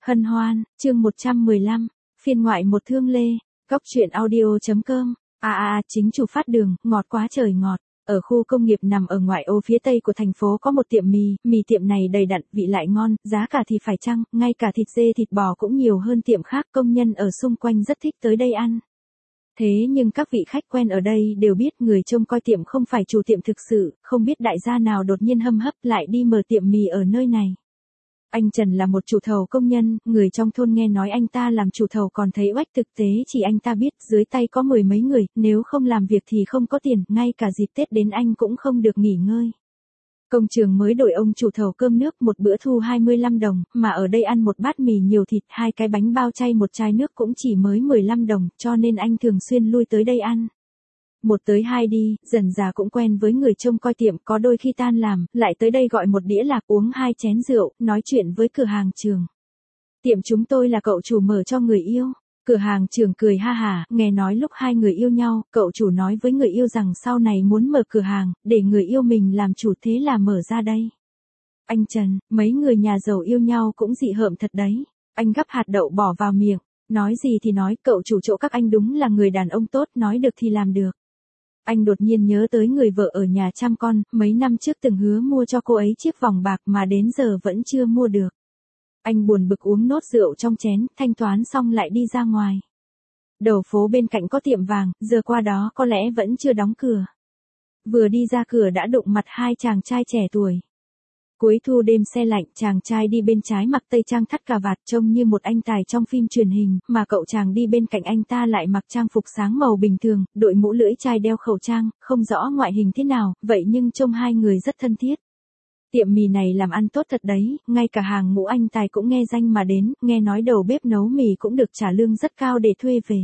Hân hoan, chương 115, phiên ngoại một Thương Lê, Cóc truyện audio.com, chính chủ phát đường, ngọt quá trời ngọt. Ở khu công nghiệp nằm ở ngoại ô phía tây của thành phố có một tiệm mì tiệm này đầy đặn, vị lại ngon, giá cả thì phải chăng, ngay cả thịt dê thịt bò cũng nhiều hơn tiệm khác, công nhân ở xung quanh rất thích tới đây ăn. Thế nhưng các vị khách quen ở đây đều biết người trông coi tiệm không phải chủ tiệm thực sự, không biết đại gia nào đột nhiên hâm hấp lại đi mở tiệm mì ở nơi này. Anh Trần là một chủ thầu công nhân, người trong thôn nghe nói anh ta làm chủ thầu còn thấy oách, thực tế chỉ anh ta biết dưới tay có 10 mấy người, nếu không làm việc thì không có tiền, ngay cả dịp Tết đến anh cũng không được nghỉ ngơi. Công trường mới đổi ông chủ thầu cơm nước, một bữa thu 25 đồng, mà ở đây ăn một bát mì nhiều thịt, 2 cái bánh bao chay, một chai nước cũng chỉ mới 15 đồng, cho nên anh thường xuyên lui tới đây ăn. Một tới hai đi, dần dà cũng quen với người trông coi tiệm, có đôi khi tan làm, lại tới đây gọi một đĩa lạc, uống 2 chén rượu, nói chuyện với cửa hàng trưởng. Tiệm chúng tôi là cậu chủ mở cho người yêu. Cửa hàng trưởng cười ha hả, nghe nói lúc hai người yêu nhau, cậu chủ nói với người yêu rằng sau này muốn mở cửa hàng, để người yêu mình làm chủ, thế là mở ra đây. Anh Trần, mấy người nhà giàu yêu nhau cũng dị hợm thật đấy. Anh gắp hạt đậu bỏ vào miệng, nói gì thì nói, cậu chủ chỗ các anh đúng là người đàn ông tốt, nói được thì làm được. Anh đột nhiên nhớ tới người vợ ở nhà chăm con, mấy năm trước từng hứa mua cho cô ấy chiếc vòng bạc mà đến giờ vẫn chưa mua được. Anh buồn bực uống nốt rượu trong chén, thanh toán xong lại đi ra ngoài. Đầu phố bên cạnh có tiệm vàng, giờ qua đó có lẽ vẫn chưa đóng cửa. Vừa đi ra cửa đã đụng mặt hai chàng trai trẻ tuổi. Cuối thu đêm se lạnh, chàng trai đi bên trái mặc tây trang thắt cà vạt trông như một anh tài trong phim truyền hình, mà cậu chàng đi bên cạnh anh ta lại mặc trang phục sáng màu bình thường, đội mũ lưỡi chai, đeo khẩu trang, không rõ ngoại hình thế nào, vậy nhưng trông hai người rất thân thiết. Tiệm mì này làm ăn tốt thật đấy, ngay cả hàng ngũ anh tài cũng nghe danh mà đến, nghe nói đầu bếp nấu mì cũng được trả lương rất cao để thuê về.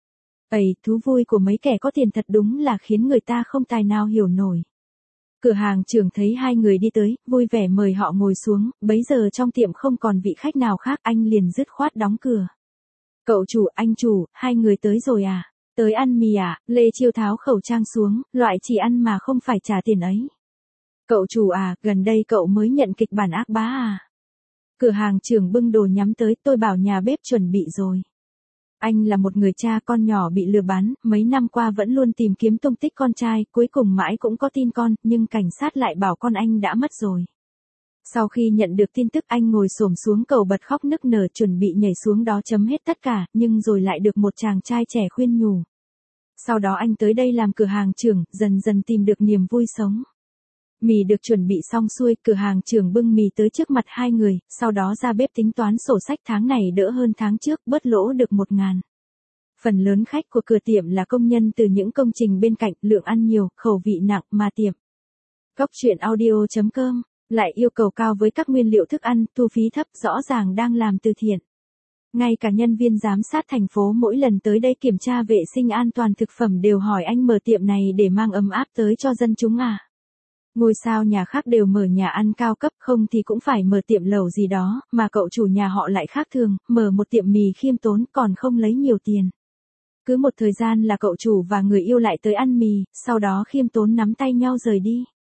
Thú vui của mấy kẻ có tiền thật đúng là khiến người ta không tài nào hiểu nổi. Cửa hàng trưởng thấy hai người đi tới, vui vẻ mời họ ngồi xuống, bấy giờ trong tiệm không còn vị khách nào khác, anh liền dứt khoát đóng cửa. Cậu chủ, anh chủ, hai người tới rồi à? Tới ăn mì à? Lê Chiêu tháo khẩu trang xuống, loại chỉ ăn mà không phải trả tiền ấy. Cậu chủ à, gần đây cậu mới nhận kịch bản ác bá à? Cửa hàng trưởng bưng đồ nhắm tới, tôi bảo nhà bếp chuẩn bị rồi. Anh là một người cha con nhỏ bị lừa bán, mấy năm qua vẫn luôn tìm kiếm tung tích con trai, cuối cùng mãi cũng có tin con, nhưng cảnh sát lại bảo con anh đã mất rồi. Sau khi nhận được tin tức anh ngồi xổm xuống cầu bật khóc nức nở, chuẩn bị nhảy xuống đó chấm hết tất cả, nhưng rồi lại được một chàng trai trẻ khuyên nhủ. Sau đó anh tới đây làm cửa hàng trưởng, dần dần tìm được niềm vui sống. Mì được chuẩn bị xong xuôi, cửa hàng trưởng bưng mì tới trước mặt hai người, sau đó ra bếp tính toán sổ sách, tháng này đỡ hơn tháng trước, bớt lỗ được 1.000. Phần lớn khách của cửa tiệm là công nhân từ những công trình bên cạnh, lượng ăn nhiều, khẩu vị nặng, mà tiệm Cóc truyện audio.com lại yêu cầu cao với các nguyên liệu thức ăn, thu phí thấp, rõ ràng đang làm từ thiện. Ngay cả nhân viên giám sát thành phố mỗi lần tới đây kiểm tra vệ sinh an toàn thực phẩm đều hỏi anh mở tiệm này để mang ấm áp tới cho dân chúng à? Ngôi sao nhà khác đều mở nhà ăn cao cấp, không thì cũng phải mở tiệm lẩu gì đó, mà cậu chủ nhà họ lại khác thường, mở một tiệm mì khiêm tốn còn không lấy nhiều tiền. Cứ một thời gian là cậu chủ và người yêu lại tới ăn mì, sau đó khiêm tốn nắm tay nhau rời đi.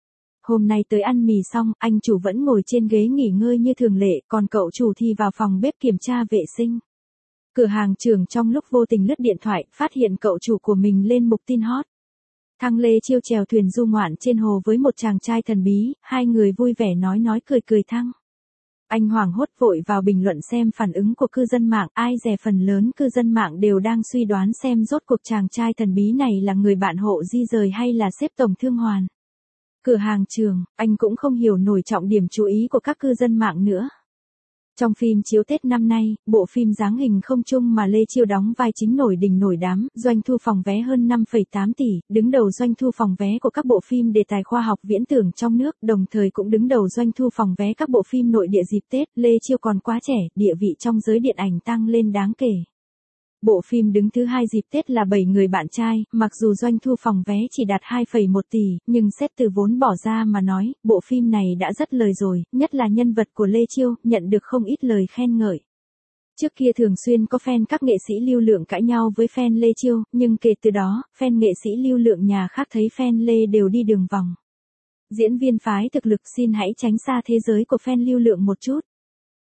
Hôm nay tới ăn mì xong, anh chủ vẫn ngồi trên ghế nghỉ ngơi như thường lệ, còn cậu chủ thì vào phòng bếp kiểm tra vệ sinh. Cửa hàng trưởng trong lúc vô tình lướt điện thoại, phát hiện cậu chủ của mình lên mục tin hot. Thăng Lê Chiêu chèo thuyền du ngoạn trên hồ với một chàng trai thần bí, hai người vui vẻ nói cười thăng. Anh hoảng hốt vội vào bình luận xem phản ứng của cư dân mạng, ai dè phần lớn cư dân mạng đều đang suy đoán xem rốt cuộc chàng trai thần bí này là người bạn hộ di rời hay là sếp tổng thương hoàn. Cửa hàng trưởng, anh cũng không hiểu nổi trọng điểm chú ý của các cư dân mạng nữa. Trong phim chiếu Tết năm nay, bộ phim dáng hình không chung mà Lê Chiêu đóng vai chính nổi đình nổi đám, doanh thu phòng vé hơn 5,8 tỷ, đứng đầu doanh thu phòng vé của các bộ phim đề tài khoa học viễn tưởng trong nước, đồng thời cũng đứng đầu doanh thu phòng vé các bộ phim nội địa dịp Tết. Lê Chiêu còn quá trẻ, địa vị trong giới điện ảnh tăng lên đáng kể. Bộ phim đứng thứ hai dịp Tết là 7 người bạn trai, mặc dù doanh thu phòng vé chỉ đạt 2,1 tỷ, nhưng xét từ vốn bỏ ra mà nói, bộ phim này đã rất lời rồi, nhất là nhân vật của Lê Chiêu, nhận được không ít lời khen ngợi. Trước kia thường xuyên có fan các nghệ sĩ lưu lượng cãi nhau với fan Lê Chiêu, nhưng kể từ đó, fan nghệ sĩ lưu lượng nhà khác thấy fan Lê đều đi đường vòng. Diễn viên phái thực lực xin hãy tránh xa thế giới của fan lưu lượng một chút.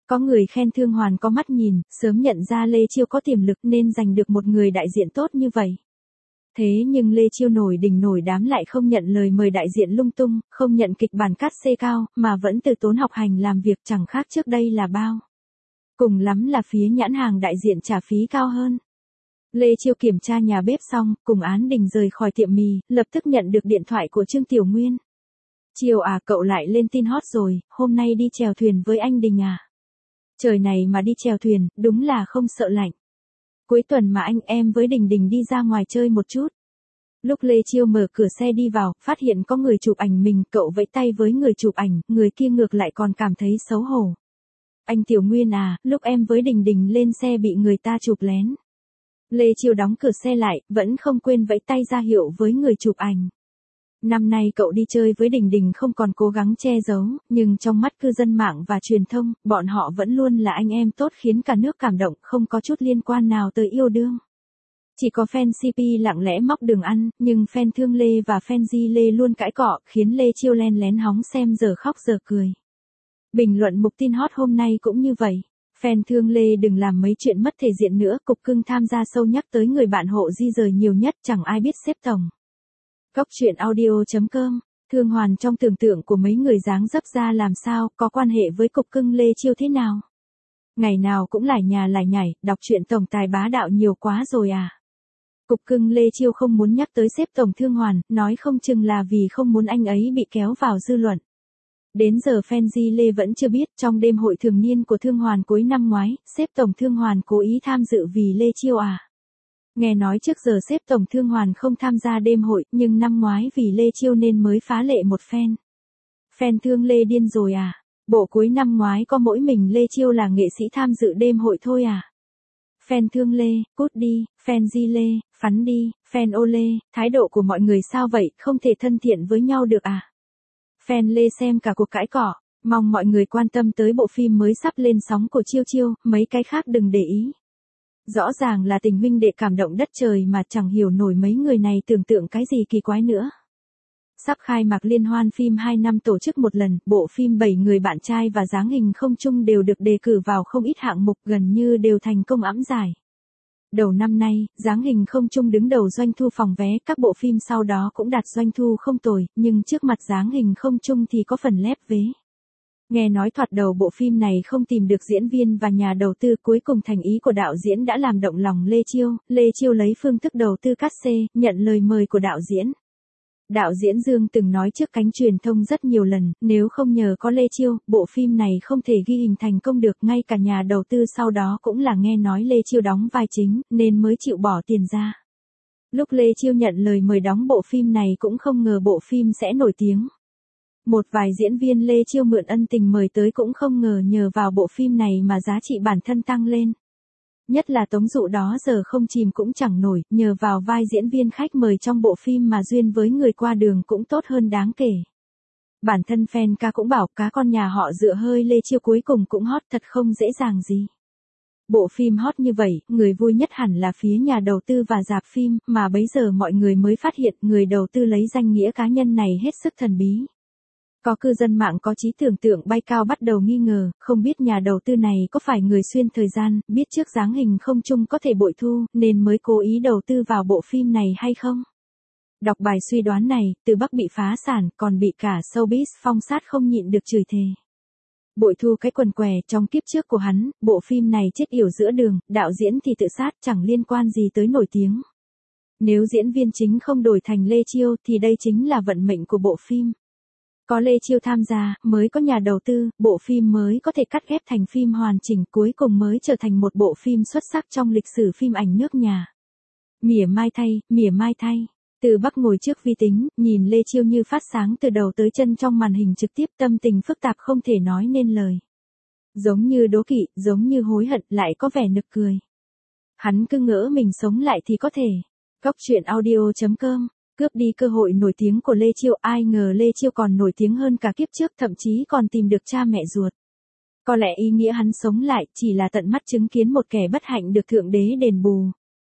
Có người khen Thương Hoàn có mắt nhìn, sớm nhận ra Lê Chiêu có tiềm lực nên giành được một người đại diện tốt như vậy. Thế nhưng Lê Chiêu nổi đỉnh nổi đám lại không nhận lời mời đại diện lung tung, không nhận kịch bản cát xê cao, mà vẫn từ tốn học hành làm việc chẳng khác trước đây là bao. Cùng lắm là phía nhãn hàng đại diện trả phí cao hơn. Lê Chiêu kiểm tra nhà bếp xong, cùng Án Đình rời khỏi tiệm mì, lập tức nhận được điện thoại của Trương Tiểu Nguyên. Chiều à, cậu lại lên tin hot rồi, hôm nay đi chèo thuyền với anh Đình à? Trời này mà đi chèo thuyền, đúng là không sợ lạnh. Cuối tuần mà anh em với Đình Đình đi ra ngoài chơi một chút. Lúc Lê Chiêu mở cửa xe đi vào, phát hiện có người chụp ảnh mình, cậu vẫy tay với người chụp ảnh, người kia ngược lại còn cảm thấy xấu hổ. Anh Tiểu Nguyên à, lúc em với Đình Đình lên xe bị người ta chụp lén. Lê Chiêu đóng cửa xe lại, vẫn không quên vẫy tay ra hiệu với người chụp ảnh. Năm nay cậu đi chơi với Đình Đình không còn cố gắng che giấu, nhưng trong mắt cư dân mạng và truyền thông, bọn họ vẫn luôn là anh em tốt khiến cả nước cảm động, không có chút liên quan nào tới yêu đương. Chỉ có fan CP lặng lẽ móc đường ăn, nhưng fan Thương Lê và fan Di Lê luôn cãi cọ, khiến Lê Chiêu len lén hóng xem giờ khóc giờ cười. Bình luận mục tin hot hôm nay cũng như vậy. Fan Thương Lê đừng làm mấy chuyện mất thể diện nữa, cục cưng tham gia sâu nhắc tới người bạn hộ di rời nhiều nhất, chẳng ai biết xếp tổng. Cóc truyện audio.com, Thương Hoàn trong tưởng tượng của mấy người dáng dấp ra làm sao, có quan hệ với cục cưng Lê Chiêu thế nào? Ngày nào cũng lải nhà lải nhải, đọc truyện tổng tài bá đạo nhiều quá rồi à? Cục cưng Lê Chiêu không muốn nhắc tới xếp tổng Thương Hoàn, nói không chừng là vì không muốn anh ấy bị kéo vào dư luận. Đến giờ fan Di Lê vẫn chưa biết, trong đêm hội thường niên của Thương Hoàn cuối năm ngoái, xếp tổng Thương Hoàn cố ý tham dự vì Lê Chiêu à? Nghe nói trước giờ xếp tổng Thương Hoàn không tham gia đêm hội, nhưng năm ngoái vì Lê Chiêu nên mới phá lệ một fan. Fan Thương Lê điên rồi à? Bộ cuối năm ngoái có mỗi mình Lê Chiêu là nghệ sĩ tham dự đêm hội thôi à? Fan Thương Lê, cút đi, fan Di Lê, phắn đi, fan Ô Lê, thái độ của mọi người sao vậy, không thể thân thiện với nhau được à? Fan Lê xem cả cuộc cãi cọ, mong mọi người quan tâm tới bộ phim mới sắp lên sóng của Chiêu Chiêu, mấy cái khác đừng để ý. Rõ ràng là tình huynh đệ cảm động đất trời mà chẳng hiểu nổi mấy người này tưởng tượng cái gì kỳ quái nữa. Sắp khai mạc liên hoan phim 2 năm tổ chức một lần, bộ phim 7 người bạn trai và dáng hình không chung đều được đề cử vào không ít hạng mục, gần như đều thành công ẵm giải. Đầu năm nay, dáng hình không chung đứng đầu doanh thu phòng vé, các bộ phim sau đó cũng đạt doanh thu không tồi, nhưng trước mặt dáng hình không chung thì có phần lép vế. Nghe nói thoạt đầu bộ phim này không tìm được diễn viên và nhà đầu tư, cuối cùng thành ý của đạo diễn đã làm động lòng Lê Chiêu lấy phương thức đầu tư cát xê, nhận lời mời của đạo diễn. Đạo diễn Dương từng nói trước cánh truyền thông rất nhiều lần, nếu không nhờ có Lê Chiêu, bộ phim này không thể ghi hình thành công được, ngay cả nhà đầu tư sau đó cũng là nghe nói Lê Chiêu đóng vai chính, nên mới chịu bỏ tiền ra. Lúc Lê Chiêu nhận lời mời đóng bộ phim này cũng không ngờ bộ phim sẽ nổi tiếng. Một vài diễn viên Lê Chiêu mượn ân tình mời tới cũng không ngờ nhờ vào bộ phim này mà giá trị bản thân tăng lên. Nhất là Tống Dụ đó giờ không chìm cũng chẳng nổi, nhờ vào vai diễn viên khách mời trong bộ phim mà duyên với người qua đường cũng tốt hơn đáng kể. Bản thân fan ca cũng bảo cá con nhà họ dựa hơi Lê Chiêu cuối cùng cũng hot, thật không dễ dàng gì. Bộ phim hot như vậy, người vui nhất hẳn là phía nhà đầu tư và rạp phim, mà bấy giờ mọi người mới phát hiện người đầu tư lấy danh nghĩa cá nhân này hết sức thần bí. Có cư dân mạng có trí tưởng tượng bay cao bắt đầu nghi ngờ, không biết nhà đầu tư này có phải người xuyên thời gian, biết trước dáng hình không chung có thể bội thu, nên mới cố ý đầu tư vào bộ phim này hay không? Đọc bài suy đoán này, Từ Bắc bị phá sản, còn bị cả showbiz phong sát không nhịn được chửi thề. Bội thu cái quần què, trong kiếp trước của hắn, bộ phim này chết yểu giữa đường, đạo diễn thì tự sát, chẳng liên quan gì tới nổi tiếng. Nếu diễn viên chính không đổi thành Lê Chiêu thì đây chính là vận mệnh của bộ phim. Có Lê Chiêu tham gia, mới có nhà đầu tư, bộ phim mới có thể cắt ghép thành phim hoàn chỉnh, cuối cùng mới trở thành một bộ phim xuất sắc trong lịch sử phim ảnh nước nhà. Mỉa mai thay. Từ Bắc ngồi trước vi tính, nhìn Lê Chiêu như phát sáng từ đầu tới chân trong màn hình trực tiếp, tâm tình phức tạp không thể nói nên lời. Giống như đố kỵ, giống như hối hận, lại có vẻ nực cười. Hắn cứ ngỡ mình sống lại thì có thể. Cóc truyện audio.com, cướp đi cơ hội nổi tiếng của Lê Chiêu, ai ngờ Lê Chiêu còn nổi tiếng hơn cả kiếp trước, thậm chí còn tìm được cha mẹ ruột. Có lẽ ý nghĩa hắn sống lại chỉ là tận mắt chứng kiến một kẻ bất hạnh được Thượng Đế đền bù.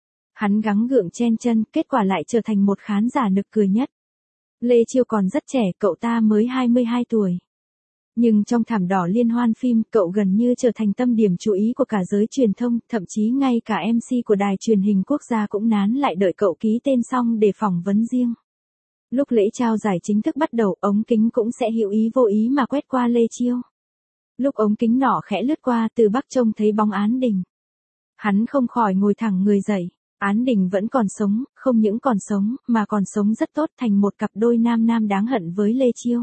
Hắn gắng gượng chen chân, kết quả lại trở thành một khán giả nực cười nhất. Lê Chiêu còn rất trẻ, cậu ta mới 22 tuổi. Nhưng trong thảm đỏ liên hoan phim, cậu gần như trở thành tâm điểm chú ý của cả giới truyền thông, thậm chí ngay cả MC của đài truyền hình quốc gia cũng nán lại đợi cậu ký tên xong để phỏng vấn riêng. Lúc lễ trao giải chính thức bắt đầu, ống kính cũng sẽ hữu ý vô ý mà quét qua Lê Chiêu. Lúc ống kính nọ khẽ lướt qua, Từ Bắc trông thấy bóng Án Đình. Hắn không khỏi ngồi thẳng người dậy. Án Đình vẫn còn sống, không những còn sống, mà còn sống rất tốt, thành một cặp đôi nam nam đáng hận với Lê Chiêu.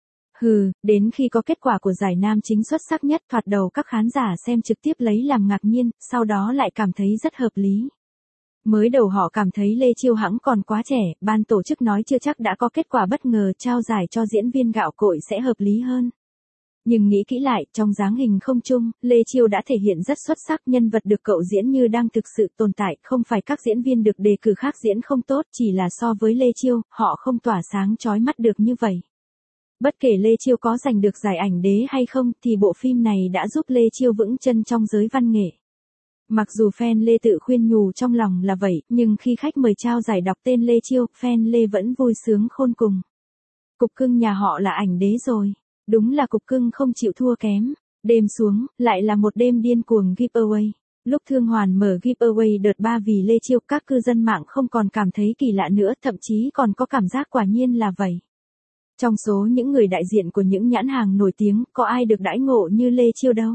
Đến khi có kết quả của giải nam chính xuất sắc nhất, thoạt đầu các khán giả xem trực tiếp lấy làm ngạc nhiên, sau đó lại cảm thấy rất hợp lý. Mới đầu họ cảm thấy Lê Chiêu hẵng còn quá trẻ, ban tổ chức nói chưa chắc đã có kết quả bất ngờ trao giải cho diễn viên gạo cội sẽ hợp lý hơn. Nhưng nghĩ kỹ lại, trong dáng hình không chung, Lê Chiêu đã thể hiện rất xuất sắc, nhân vật được cậu diễn như đang thực sự tồn tại, không phải các diễn viên được đề cử khác diễn không tốt, chỉ là so với Lê Chiêu, họ không tỏa sáng chói mắt được như vậy. Bất kể Lê Chiêu có giành được giải ảnh đế hay không, thì bộ phim này đã giúp Lê Chiêu vững chân trong giới văn nghệ. Mặc dù fan Lê tự khuyên nhủ trong lòng là vậy, nhưng khi khách mời trao giải đọc tên Lê Chiêu, fan Lê vẫn vui sướng khôn cùng. Cục cưng nhà họ là ảnh đế rồi. Đúng là cục cưng không chịu thua kém. Đêm xuống, lại là một đêm điên cuồng giveaway. Lúc Thương Hoàn mở giveaway đợt 3 vì Lê Chiêu, các cư dân mạng không còn cảm thấy kỳ lạ nữa, thậm chí còn có cảm giác quả nhiên là vậy. Trong số những người đại diện của những nhãn hàng nổi tiếng, có ai được đãi ngộ như Lê Chiêu đâu.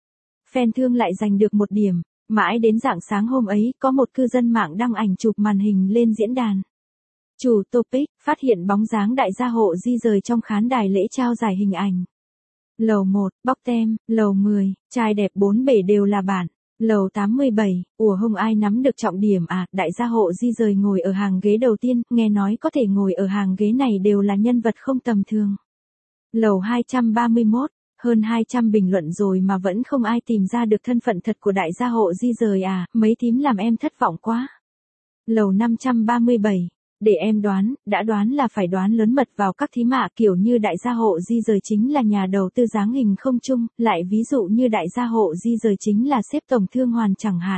Fan Thương lại giành được 1 điểm. Mãi đến rạng sáng hôm ấy, có một cư dân mạng đăng ảnh chụp màn hình lên diễn đàn. Chủ topic, phát hiện bóng dáng đại gia hộ di rời trong khán đài lễ trao giải hình ảnh. Lầu 1, bóc tem, lầu 10, trai đẹp 4 bể đều là bạn. Lầu 87, không ai nắm được trọng điểm à, đại gia hộ di rời ngồi ở hàng ghế đầu tiên, nghe nói có thể ngồi ở hàng ghế này đều là nhân vật không tầm thường. Lầu 231, hơn 200 bình luận rồi mà vẫn không ai tìm ra được thân phận thật của đại gia hộ di rời à, mấy thím làm em thất vọng quá. Lầu 537, để em đoán, đã đoán là phải đoán lớn mật vào các thím ạ, kiểu như đại gia hộ di rời chính là nhà đầu tư dáng hình không chung, lại ví dụ như đại gia hộ di rời chính là sếp tổng Thương Hoàn chẳng hạn.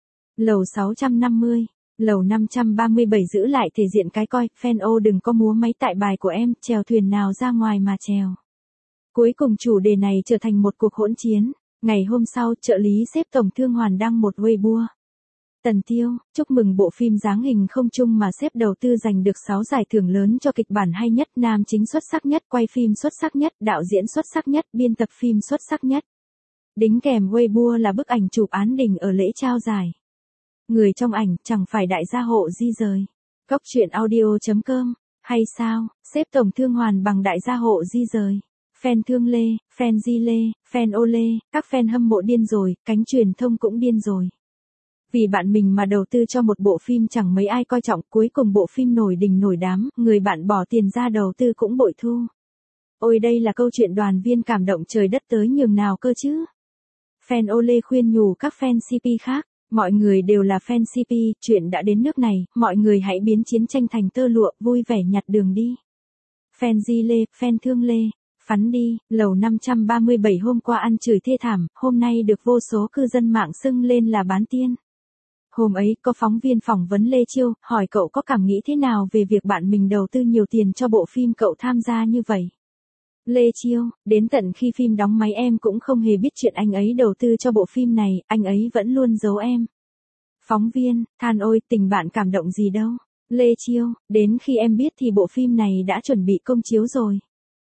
Lầu 650, lầu 537 giữ lại thể diện cái coi, fan ô đừng có múa máy tại bài của em, chèo thuyền nào ra ngoài mà chèo. Cuối cùng chủ đề này trở thành một cuộc hỗn chiến. Ngày hôm sau, trợ lý sếp tổng Thương Hoàn đăng một Weibo. Tần Tiêu, chúc mừng bộ phim dáng hình không chung mà sếp đầu tư giành được 6 giải thưởng lớn cho kịch bản hay nhất, nam chính xuất sắc nhất, quay phim xuất sắc nhất, đạo diễn xuất sắc nhất, biên tập phim xuất sắc nhất. Đính kèm Weibo là bức ảnh chụp Án Đình ở lễ trao giải. Người trong ảnh chẳng phải đại gia hộ di rời. Cóc truyện audio.com. Hay sao, sếp tổng Thương Hoàn bằng đại gia hộ di rời. Fan Thương Lê, fan Di Lê, fan Ô Lê, các fan hâm mộ điên rồi, cánh truyền thông cũng điên rồi. Vì bạn mình mà đầu tư cho một bộ phim chẳng mấy ai coi trọng, cuối cùng bộ phim nổi đình nổi đám, người bạn bỏ tiền ra đầu tư cũng bội thu. Ôi đây là câu chuyện đoàn viên cảm động trời đất tới nhường nào cơ chứ. Fan Ô Lê khuyên nhủ các fan CP khác, mọi người đều là fan CP, chuyện đã đến nước này, mọi người hãy biến chiến tranh thành tơ lụa, vui vẻ nhặt đường đi. Fan Di Lê, fan Thương Lê. Phắn đi, lầu 537 hôm qua ăn chửi thê thảm, hôm nay được vô số cư dân mạng xưng lên là bán tiên. Hôm ấy có phóng viên phỏng vấn Lê Chiêu, hỏi cậu có cảm nghĩ thế nào về việc bạn mình đầu tư nhiều tiền cho bộ phim cậu tham gia như vậy. Lê Chiêu, đến tận khi phim đóng máy em cũng không hề biết chuyện anh ấy đầu tư cho bộ phim này, anh ấy vẫn luôn giấu em. Phóng viên, than ôi tình bạn cảm động gì đâu. Lê Chiêu, đến khi em biết thì bộ phim này đã chuẩn bị công chiếu rồi.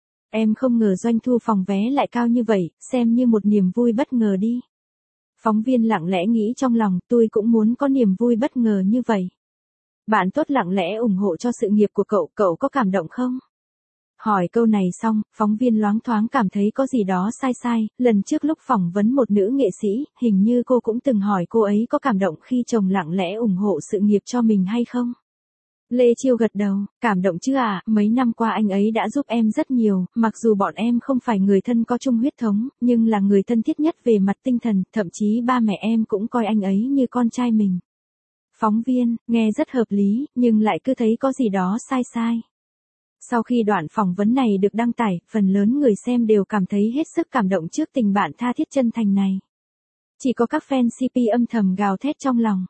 Em không ngờ doanh thu phòng vé lại cao như vậy, xem như một niềm vui bất ngờ đi. Phóng viên lặng lẽ nghĩ trong lòng, tôi cũng muốn có niềm vui bất ngờ như vậy. Bạn tốt lặng lẽ ủng hộ cho sự nghiệp của cậu, cậu có cảm động không? Hỏi câu này xong, phóng viên loáng thoáng cảm thấy có gì đó sai sai, lần trước lúc phỏng vấn một nữ nghệ sĩ, hình như cô cũng từng hỏi cô ấy có cảm động khi chồng lặng lẽ ủng hộ sự nghiệp cho mình hay không? Lê Chiêu gật đầu, cảm động chứ à, mấy năm qua anh ấy đã giúp em rất nhiều, mặc dù bọn em không phải người thân có chung huyết thống, nhưng là người thân thiết nhất về mặt tinh thần, thậm chí ba mẹ em cũng coi anh ấy như con trai mình. Phóng viên, nghe rất hợp lý, nhưng lại cứ thấy có gì đó sai sai. Sau khi đoạn phỏng vấn này được đăng tải, phần lớn người xem đều cảm thấy hết sức cảm động trước tình bạn tha thiết chân thành này. Chỉ có các fan CP âm thầm gào thét trong lòng.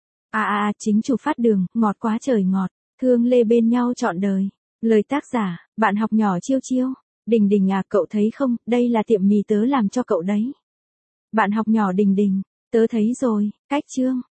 Chính chủ phát đường, ngọt quá trời ngọt, Thương Lê bên nhau trọn đời. Lời tác giả, bạn học nhỏ Chiêu Chiêu. Đình Đình à, cậu thấy không, đây là tiệm mì tớ làm cho cậu đấy. Bạn học nhỏ Đình Đình, tớ thấy rồi, cách chương.